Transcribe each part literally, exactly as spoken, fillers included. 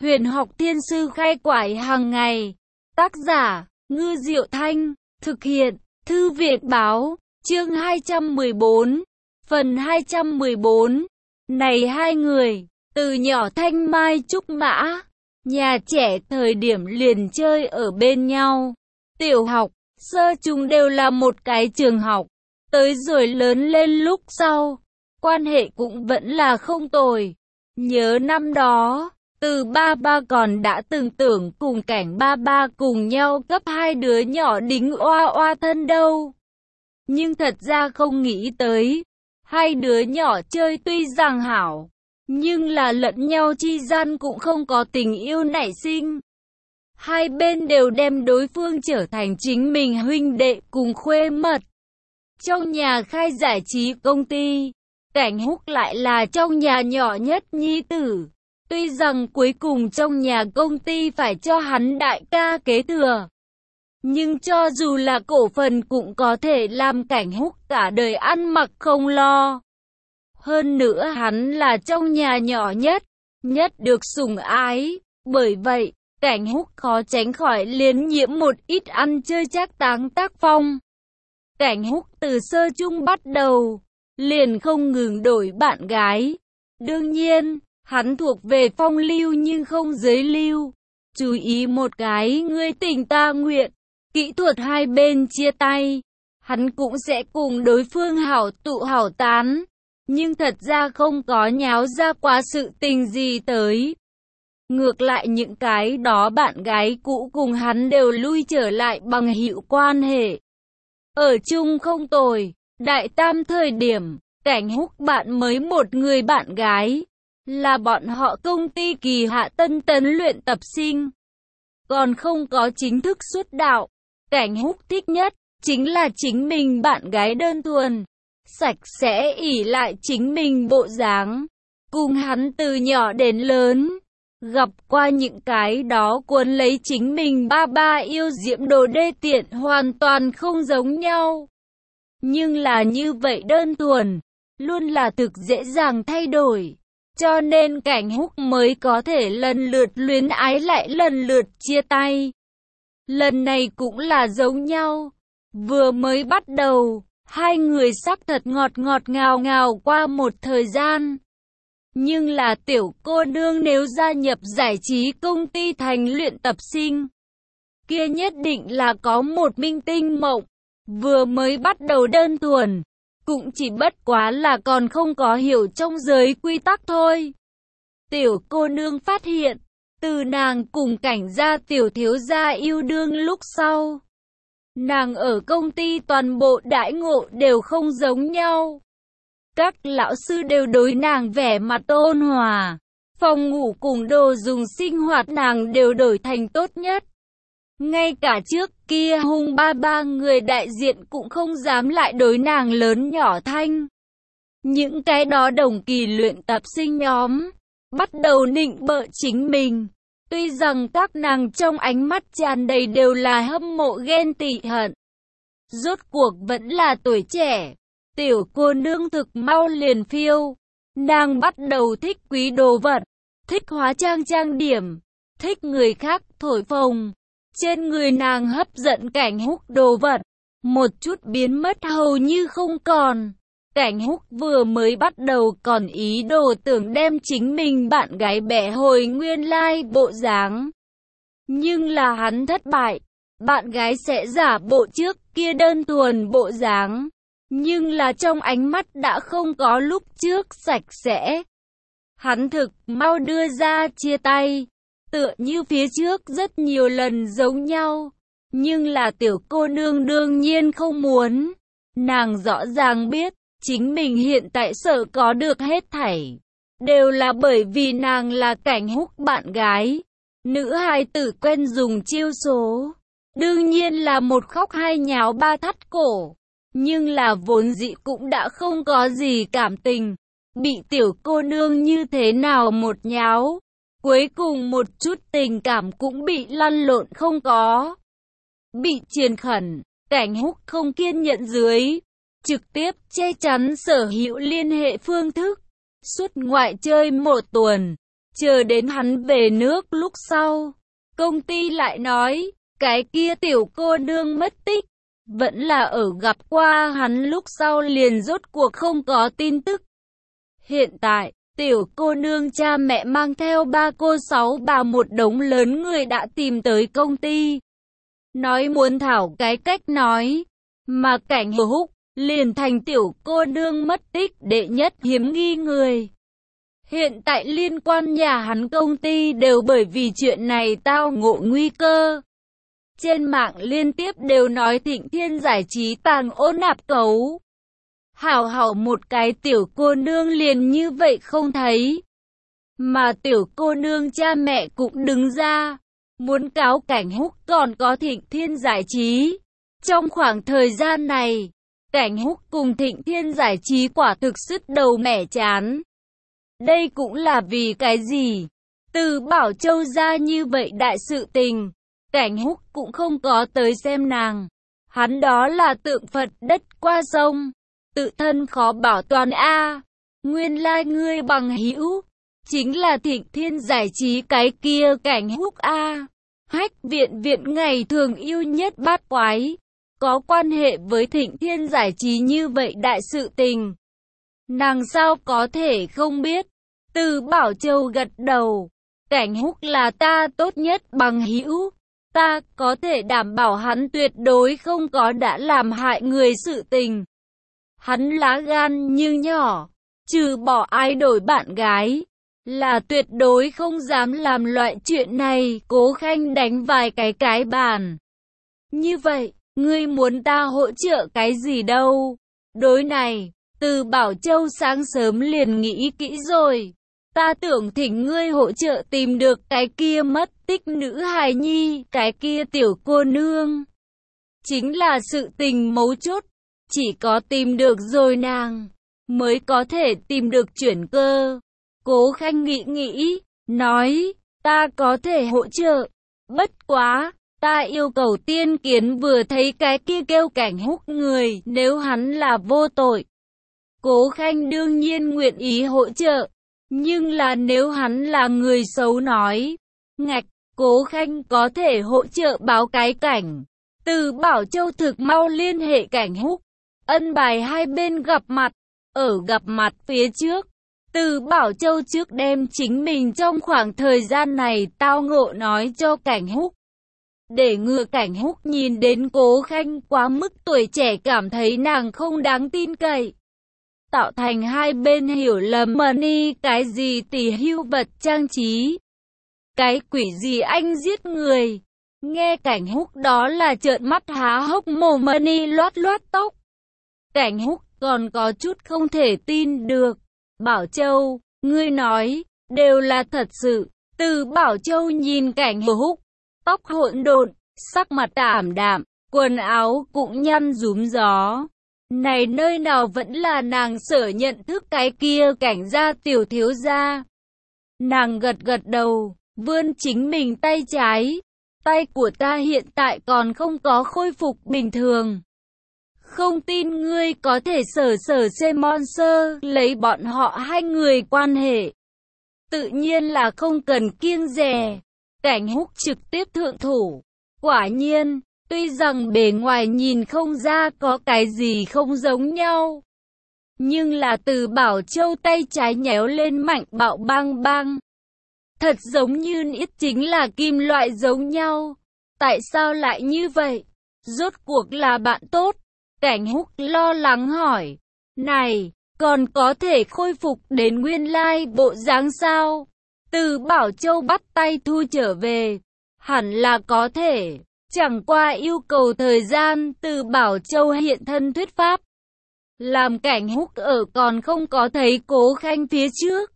Huyền học thiên sư khai quải hàng ngày. Tác giả, Ngư Diệu Thanh. Thực hiện, Thư viện báo. Chương hai trăm mười bốn. Phần hai trăm mười bốn. Này hai người, từ nhỏ thanh mai trúc mã, nhà trẻ thời điểm liền chơi ở bên nhau. Tiểu học, sơ trung đều là một cái trường học. Tới rồi lớn lên lúc sau, quan hệ cũng vẫn là không tồi. Nhớ năm đó, từ ba ba còn đã từng tưởng cùng cảnh ba ba cùng nhau cấp hai đứa nhỏ đính oa oa thân đâu. Nhưng thật ra không nghĩ tới, hai đứa nhỏ chơi tuy rằng hảo, nhưng là lẫn nhau chi gian cũng không có tình yêu nảy sinh. Hai bên đều đem đối phương trở thành chính mình huynh đệ cùng khuê mật. Trong nhà khai giải trí công ty, Cảnh Húc lại là trong nhà nhỏ nhất nhi tử. Tuy rằng cuối cùng trong nhà công ty phải cho hắn đại ca kế thừa, nhưng cho dù là cổ phần cũng có thể làm Cảnh Húc cả đời ăn mặc không lo. Hơn nữa hắn là trong nhà nhỏ nhất, nhất được sủng ái. Bởi vậy, Cảnh Húc khó tránh khỏi liến nhiễm một ít ăn chơi trác táng tác phong. Cảnh Húc từ sơ trung bắt đầu, liền không ngừng đổi bạn gái. Đương nhiên, hắn thuộc về phong lưu nhưng không giới lưu. Chú ý một cái ngươi tình ta nguyện, kỹ thuật hai bên chia tay, hắn cũng sẽ cùng đối phương hảo tụ hảo tán. Nhưng thật ra không có nháo ra quá sự tình gì tới. Ngược lại những cái đó bạn gái cũ cùng hắn đều lui trở lại bằng hữu quan hệ. Ở chung không tồi, đại tam thời điểm, Cảnh Húc bạn mới một người bạn gái, là bọn họ công ty kỳ hạ tân tấn luyện tập sinh. Còn không có chính thức xuất đạo, Cảnh Húc thích nhất, chính là chính mình bạn gái đơn thuần, sạch sẽ ỷ lại chính mình bộ dáng. Cùng hắn từ nhỏ đến lớn, gặp qua những cái đó cuốn lấy chính mình ba ba yêu diễm đồ đê tiện hoàn toàn không giống nhau. Nhưng là như vậy đơn thuần, luôn là thực dễ dàng thay đổi. Cho nên Cảnh Húc mới có thể lần lượt luyến ái lại lần lượt chia tay. Lần này cũng là giống nhau. Vừa mới bắt đầu, hai người sắc thật ngọt ngọt ngào ngào qua một thời gian. Nhưng là tiểu cô nương nếu gia nhập giải trí công ty thành luyện tập sinh, kia nhất định là có một minh tinh mộng. Vừa mới bắt đầu đơn thuần, cũng chỉ bất quá là còn không có hiểu trong giới quy tắc thôi. Tiểu cô nương phát hiện, từ nàng cùng Cảnh gia tiểu thiếu gia yêu đương lúc sau, nàng ở công ty toàn bộ đãi ngộ đều không giống nhau. Các lão sư đều đối nàng vẻ mặt ôn hòa, phòng ngủ cùng đồ dùng sinh hoạt nàng đều đổi thành tốt nhất. Ngay cả trước kia hung ba ba người đại diện cũng không dám lại đối nàng lớn nhỏ thanh. Những cái đó đồng kỳ luyện tập sinh nhóm, bắt đầu nịnh bợ chính mình. Tuy rằng các nàng trong ánh mắt tràn đầy đều là hâm mộ ghen tị hận. Rốt cuộc vẫn là tuổi trẻ, tiểu cô nương thực mau liền phiêu. Nàng bắt đầu thích quý đồ vật, thích hóa trang trang điểm, thích người khác thổi phồng. Trên người nàng hấp dẫn Cảnh Húc đồ vật, một chút biến mất hầu như không còn. Cảnh Húc vừa mới bắt đầu còn ý đồ tưởng đem chính mình bạn gái bẻ hồi nguyên lai bộ dáng. Nhưng là hắn thất bại, bạn gái sẽ giả bộ trước kia đơn thuần bộ dáng. Nhưng là trong ánh mắt đã không có lúc trước sạch sẽ. Hắn thực mau đưa ra chia tay. Tựa như phía trước rất nhiều lần giống nhau. Nhưng là tiểu cô nương đương nhiên không muốn. Nàng rõ ràng biết, chính mình hiện tại sợ có được hết thảy, đều là bởi vì nàng là Cảnh Húc bạn gái. Nữ hài tử quen dùng chiêu số, đương nhiên là một khóc hai nháo ba thắt cổ. Nhưng là vốn dĩ cũng đã không có gì cảm tình. Bị tiểu cô nương như thế nào một nháo, cuối cùng một chút tình cảm cũng bị lăn lộn không có. Bị triền khẩn, Cảnh Húc không kiên nhẫn dưới, trực tiếp che chắn sở hữu liên hệ phương thức. Suốt ngoại chơi một tuần, Chờ đến hắn về nước lúc sau, công ty lại nói, cái kia tiểu cô nương mất tích. Vẫn là ở gặp qua hắn lúc sau liền rốt cuộc không có tin tức. Hiện tại, tiểu cô nương cha mẹ mang theo ba cô sáu bà một đống lớn người đã tìm tới công ty. Nói muốn thảo cái cách nói, mà Cảnh Húc liền thành tiểu cô nương mất tích đệ nhất hiếm nghi người. Hiện tại liên quan nhà hắn công ty đều bởi vì chuyện này tao ngộ nguy cơ. Trên mạng liên tiếp đều nói Thịnh Thiên Giải Trí tàn ô nạp cấu. Hảo hảo một cái tiểu cô nương liền như vậy không thấy. Mà tiểu cô nương cha mẹ cũng đứng ra, muốn cáo Cảnh Húc còn có Thịnh Thiên Giải Trí. Trong khoảng thời gian này, Cảnh Húc cùng Thịnh Thiên Giải Trí quả thực sứt đầu mẻ chán. Đây cũng là vì cái gì? Từ Bảo Châu ra như vậy đại sự tình, Cảnh Húc cũng không có tới xem nàng. Hắn đó là tượng Phật đất qua sông, tự thân khó bảo toàn a. À, nguyên lai like ngươi bằng hữu chính là Thịnh Thiên Giải Trí cái kia Cảnh Húc a. À, Hách Viện Viện ngày thường yêu nhất bát quái, có quan hệ với Thịnh Thiên Giải Trí như vậy đại sự tình. Nàng sao có thể không biết? Từ Bảo Châu gật đầu, Cảnh Húc là ta tốt nhất bằng hữu. Ta có thể đảm bảo hắn tuyệt đối không có đã làm hại người sự tình. Hắn lá gan như nhỏ, trừ bỏ ai đổi bạn gái, là tuyệt đối không dám làm loại chuyện này. Cố Khanh đánh vài cái cái bàn. Như vậy, ngươi muốn ta hỗ trợ cái gì đâu? Đối này, Từ Bảo Châu sáng sớm liền nghĩ kỹ rồi. Ta tưởng thỉnh ngươi hỗ trợ tìm được cái kia mất tích nữ hài nhi, cái kia tiểu cô nương. Chính là sự tình mấu chốt, chỉ có tìm được rồi nàng, mới có thể tìm được chuyển cơ. Cố Khanh nghĩ nghĩ, nói, ta có thể hỗ trợ, bất quá, ta yêu cầu tiên kiến vừa thấy cái kia kêu Cảnh Húc người, nếu hắn là vô tội. Cố Khanh đương nhiên nguyện ý hỗ trợ. Nhưng là nếu hắn là người xấu nói, ngạch, Cố Khanh có thể hỗ trợ báo cái cảnh. Từ Bảo Châu thực mau liên hệ Cảnh Húc, ân bài hai bên gặp mặt. Ở gặp mặt phía trước, Từ Bảo Châu trước đem chính mình trong khoảng thời gian này tao ngộ nói cho Cảnh Húc. Để ngừa Cảnh Húc nhìn đến Cố Khanh quá mức tuổi trẻ cảm thấy nàng không đáng tin cậy. Tạo thành hai bên hiểu lầm money cái gì tỷ hưu vật trang trí. Cái quỷ gì anh giết người. Nghe Cảnh Húc đó là trợn mắt há hốc mồm money loát loát tóc. Cảnh Húc còn có chút không thể tin được. Bảo Châu, ngươi nói, đều là thật sự. Từ Bảo Châu nhìn Cảnh Húc, tóc hỗn độn, sắc mặt ảm đạm, quần áo cũng nhăn rúm gió. Này nơi nào vẫn là nàng sở nhận thức cái kia Cảnh gia tiểu thiếu gia. Nàng gật gật đầu, vươn chính mình tay trái. Tay của ta hiện tại còn không có khôi phục bình thường. Không tin ngươi có thể sở sở Monster lấy bọn họ hai người quan hệ. Tự nhiên là không cần kiêng dè. Cảnh Húc trực tiếp thượng thủ. Quả nhiên, tuy rằng bề ngoài nhìn không ra có cái gì không giống nhau, nhưng là Từ Bảo Châu tay trái nhéo lên mạnh bạo bang bang. Thật giống như nít chính là kim loại giống nhau. Tại sao lại như vậy? Rốt cuộc là bạn tốt. Cảnh Húc lo lắng hỏi. Này, còn có thể khôi phục đến nguyên lai bộ dáng sao? Từ Bảo Châu bắt tay thu trở về. Hẳn là có thể. Chẳng qua yêu cầu thời gian. Từ Bảo Châu hiện thân thuyết pháp. Làm Cảnh Húc ở còn không có thấy Cố Khanh phía trước.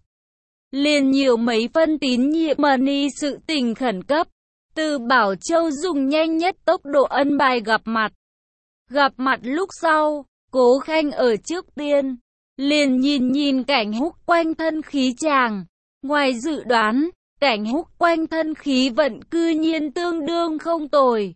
Liền nhiều mấy phân tín nhiệm money sự tình khẩn cấp. Từ Bảo Châu dùng nhanh nhất tốc độ ân bài gặp mặt. Gặp mặt lúc sau, Cố Khanh ở trước tiên, liền nhìn nhìn Cảnh Húc quanh thân khí chàng. Ngoài dự đoán, Cảnh Húc quanh thân khí vận cư nhiên tương đương không tồi.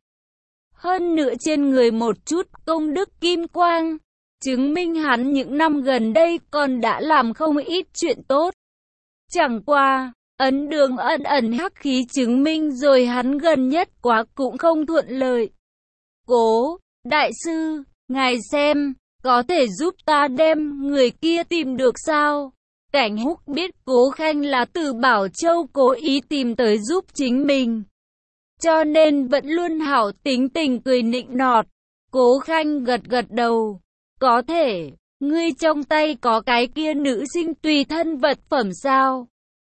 Hơn nữa trên người một chút công đức kim quang, chứng minh hắn những năm gần đây còn đã làm không ít chuyện tốt. Chẳng qua, Ấn đường ẩn ẩn hắc khí chứng minh rồi hắn gần nhất quá cũng không thuận lợi. Cố, đại sư, ngài xem, có thể giúp ta đem người kia tìm được sao? Cảnh Húc biết Cố Khanh là từ Bảo Châu cố ý tìm tới giúp chính mình, cho nên vẫn luôn hảo tính tình cười nịnh nọt. Cố Khanh gật gật đầu. Có thể, ngươi trong tay có cái kia nữ sinh tùy thân vật phẩm sao?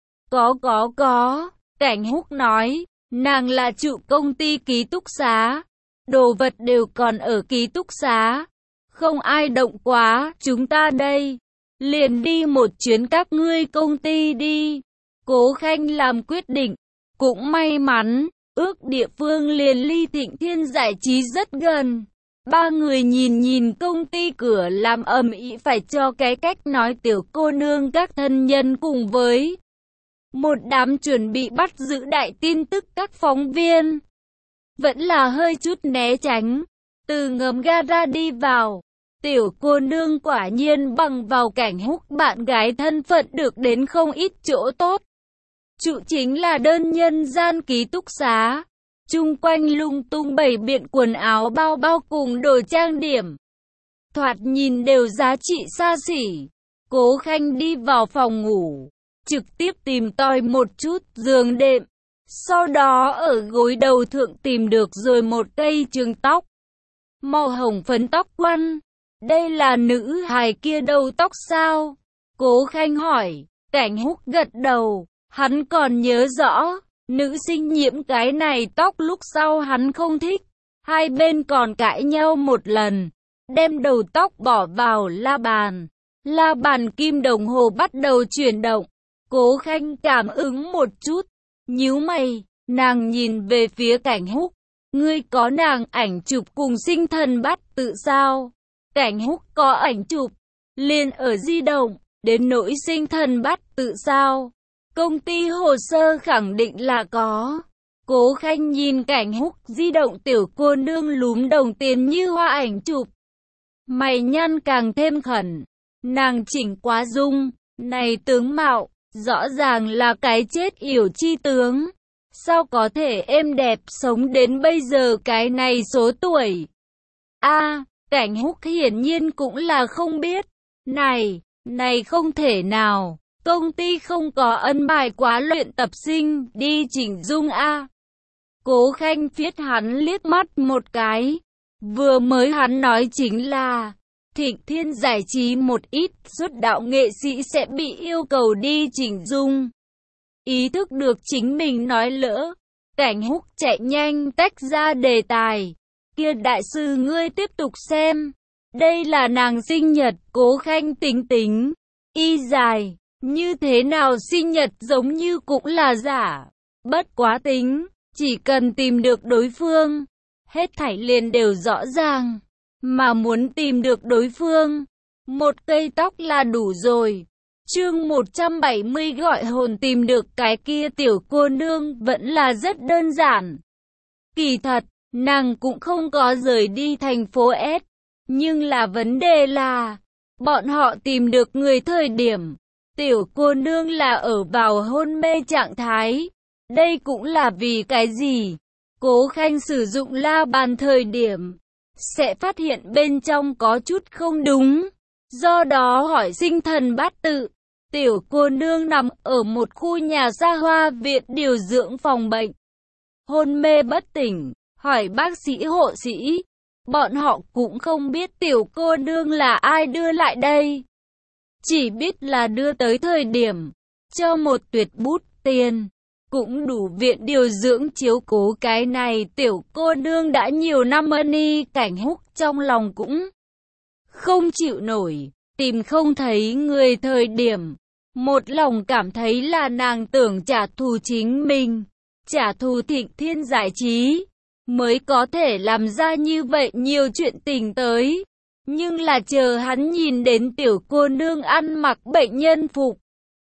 Có có có, Cảnh Húc nói, nàng là chủ công ty ký túc xá. Đồ vật đều còn ở ký túc xá. Không ai động quá, chúng ta đây. Liền đi một chuyến các ngươi công ty đi. Cố Khanh làm quyết định. Cũng may mắn, ước địa phương liền ly Thịnh Thiên Giải Trí rất gần. Ba người nhìn nhìn công ty cửa làm ầm ĩ phải cho cái cách nói tiểu cô nương các thân nhân cùng với một đám chuẩn bị bắt giữ đại tin tức các phóng viên. Vẫn là hơi chút né tránh. Từ ngầm gara đi vào. Tiểu cô nương quả nhiên bằng vào Cảnh Húc bạn gái thân phận được đến không ít chỗ tốt. Trụ chính là đơn nhân gian ký túc xá. Chung quanh lung tung bày biện quần áo bao bao cùng đồ trang điểm. Thoạt nhìn đều giá trị xa xỉ. Cố Khanh đi vào phòng ngủ. Trực tiếp tìm tòi một chút giường đệm. Sau đó ở gối đầu thượng tìm được rồi một cây trường tóc. Màu hồng phấn tóc quăn. Đây là nữ hài kia đầu tóc sao? Cố Khanh hỏi. Cảnh Húc gật đầu. Hắn còn nhớ rõ. Nữ sinh nhiễm cái này tóc lúc sau hắn không thích. Hai bên còn cãi nhau một lần. Đem đầu tóc bỏ vào la bàn. La bàn kim đồng hồ bắt đầu chuyển động. Cố Khanh cảm ứng một chút. Nhíu mày. Nàng nhìn về phía Cảnh Húc. Ngươi có nàng ảnh chụp cùng sinh thần bắt tự sao? Cảnh Húc có ảnh chụp. Liền ở di động. Đến nỗi sinh thần bắt tự sao? Công ty hồ sơ khẳng định là có. Cố Khanh nhìn Cảnh Húc di động tiểu cô nương lúm đồng tiền như hoa ảnh chụp. Mày nhăn càng thêm khẩn. Nàng chỉnh quá dung. Này tướng mạo, rõ ràng là cái chết yểu chi tướng. Sao có thể êm đẹp sống đến bây giờ cái này số tuổi? A, Cảnh Húc hiển nhiên cũng là không biết. Này, này không thể nào. Công ty không có ân bài quá luyện tập sinh, đi chỉnh dung A. Cố Khanh phiết hắn liếc mắt một cái. Vừa mới hắn nói chính là, Thịnh Thiên Giải Trí một ít xuất đạo nghệ sĩ sẽ bị yêu cầu đi chỉnh dung. Ý thức được chính mình nói lỡ. Cảnh Húc chạy nhanh tách ra đề tài. Kia đại sư ngươi tiếp tục xem. Đây là nàng sinh nhật. Cố Khanh tính tính. Y dài. Như thế nào sinh nhật giống như cũng là giả. Bất quá tính. Chỉ cần tìm được đối phương. Hết thảy liền đều rõ ràng. Mà muốn tìm được đối phương. Một cây tóc là đủ rồi. Chương một trăm bảy mươi gọi hồn tìm được cái kia tiểu cô nương vẫn là rất đơn giản. Kỳ thật, nàng cũng không có rời đi thành phố S. Nhưng là vấn đề là, bọn họ tìm được người thời điểm, tiểu cô nương là ở vào hôn mê trạng thái. Đây cũng là vì cái gì? Cố Khanh sử dụng la bàn thời điểm, sẽ phát hiện bên trong có chút không đúng. Do đó hỏi sinh thần bát tự. Tiểu cô nương nằm ở một khu nhà xa hoa viện điều dưỡng phòng bệnh. Hôn mê bất tỉnh, hỏi bác sĩ hộ sĩ. Bọn họ cũng không biết tiểu cô nương là ai đưa lại đây. Chỉ biết là đưa tới thời điểm, cho một tuyệt bút tiền. Cũng đủ viện điều dưỡng chiếu cố cái này tiểu cô nương đã nhiều năm ân y. Cảnh Húc trong lòng cũng không chịu nổi. Tìm không thấy người thời điểm, một lòng cảm thấy là nàng tưởng trả thù chính mình, trả thù Thịnh Thiên Giải Trí, mới có thể làm ra như vậy nhiều chuyện tình tới. Nhưng là chờ hắn nhìn đến tiểu cô nương ăn mặc bệnh nhân phục,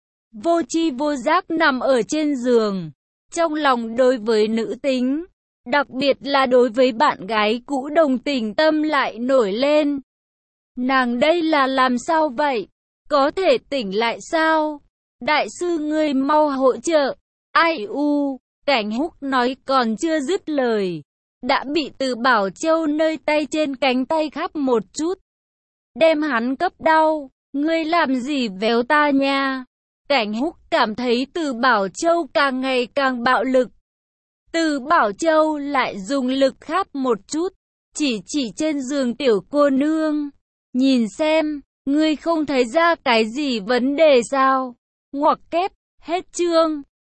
vô tri vô giác nằm ở trên giường, trong lòng đối với nữ tính, đặc biệt là đối với bạn gái cũ đồng tình tâm lại nổi lên. Nàng đây là làm sao vậy? Có thể tỉnh lại sao? Đại sư ngươi mau hỗ trợ. Ai u, Cảnh Húc nói còn chưa dứt lời, đã bị Từ Bảo Châu nơi tay trên cánh tay khắp một chút, đem hắn cấp đau. Ngươi làm gì véo ta nha? Cảnh Húc cảm thấy Từ Bảo Châu càng ngày càng bạo lực. Từ Bảo Châu lại dùng lực khắp một chút, chỉ chỉ trên giường tiểu cô nương. Nhìn xem, ngươi không thấy ra cái gì vấn đề sao? Ngoặc kép, hết chương.